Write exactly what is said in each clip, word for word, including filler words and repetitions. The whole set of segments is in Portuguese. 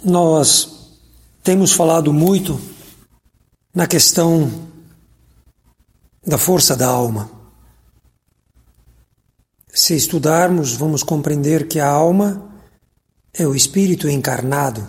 Nós temos falado muito na questão da força da alma. Se estudarmos, vamos compreender que a alma é o espírito encarnado.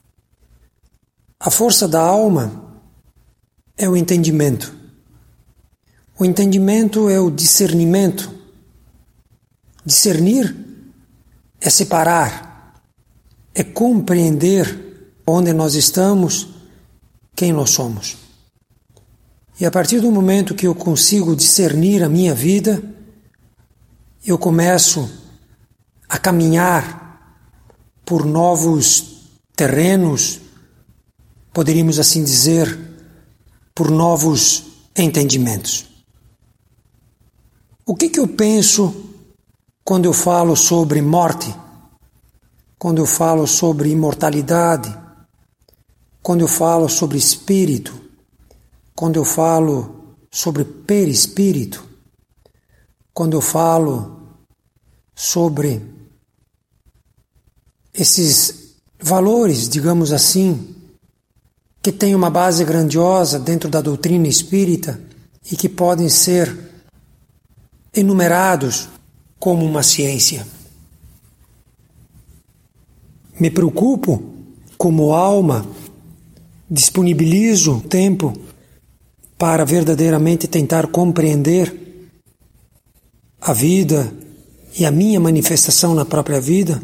A força da alma é o entendimento. O entendimento é o discernimento. Discernir é separar, é compreender onde nós estamos, quem nós somos. E a partir do momento que eu consigo discernir a minha vida, eu começo a caminhar por novos terrenos, poderíamos assim dizer, por novos entendimentos. O que que eu penso quando eu falo sobre morte? Quando eu falo sobre imortalidade? Quando eu falo sobre espírito? Quando eu falo sobre perispírito? Quando eu falo sobre esses valores, digamos assim, que têm uma base grandiosa dentro da doutrina espírita e que podem ser enumerados como uma ciência. Me preocupo como alma, disponibilizo tempo para verdadeiramente tentar compreender a vida e a minha manifestação na própria vida,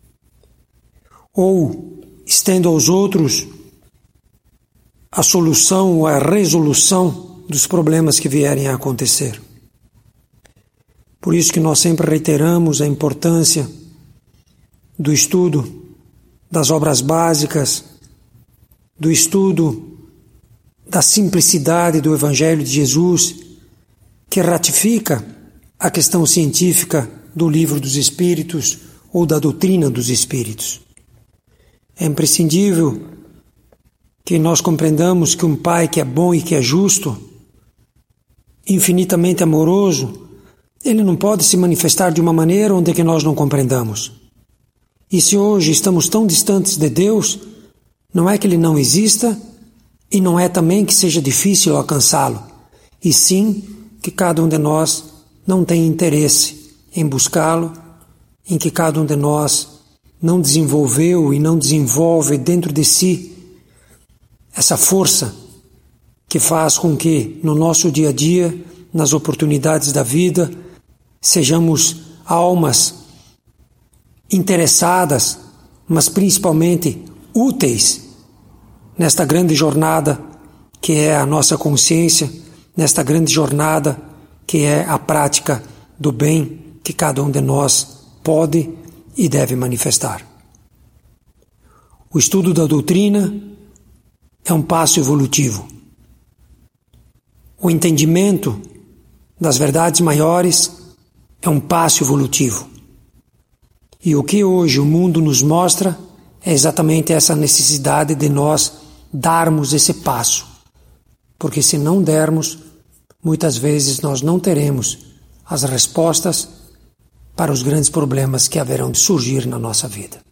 ou estendo aos outros a solução ou a resolução dos problemas que vierem a acontecer. Por isso que nós sempre reiteramos a importância do estudo das obras básicas, do estudo da simplicidade do Evangelho de Jesus, que ratifica a questão científica do Livro dos Espíritos ou da doutrina dos Espíritos. É imprescindível que nós compreendamos que um Pai que é bom e que é justo, infinitamente amoroso, ele não pode se manifestar de uma maneira onde que nós não compreendamos. E se hoje estamos tão distantes de Deus, não é que Ele não exista e não é também que seja difícil alcançá-lo, e sim que cada um de nós não tem interesse em buscá-lo, em que cada um de nós não desenvolveu e não desenvolve dentro de si essa força que faz com que no nosso dia a dia, nas oportunidades da vida, sejamos almas interessadas, mas principalmente úteis nesta grande jornada que é a nossa consciência, nesta grande jornada que é a prática do bem que cada um de nós pode e deve manifestar. O estudo da doutrina é um passo evolutivo. O entendimento das verdades maiores é um passo evolutivo. E o que hoje o mundo nos mostra é exatamente essa necessidade de nós darmos esse passo. Porque se não dermos, muitas vezes nós não teremos as respostas para os grandes problemas que haverão de surgir na nossa vida.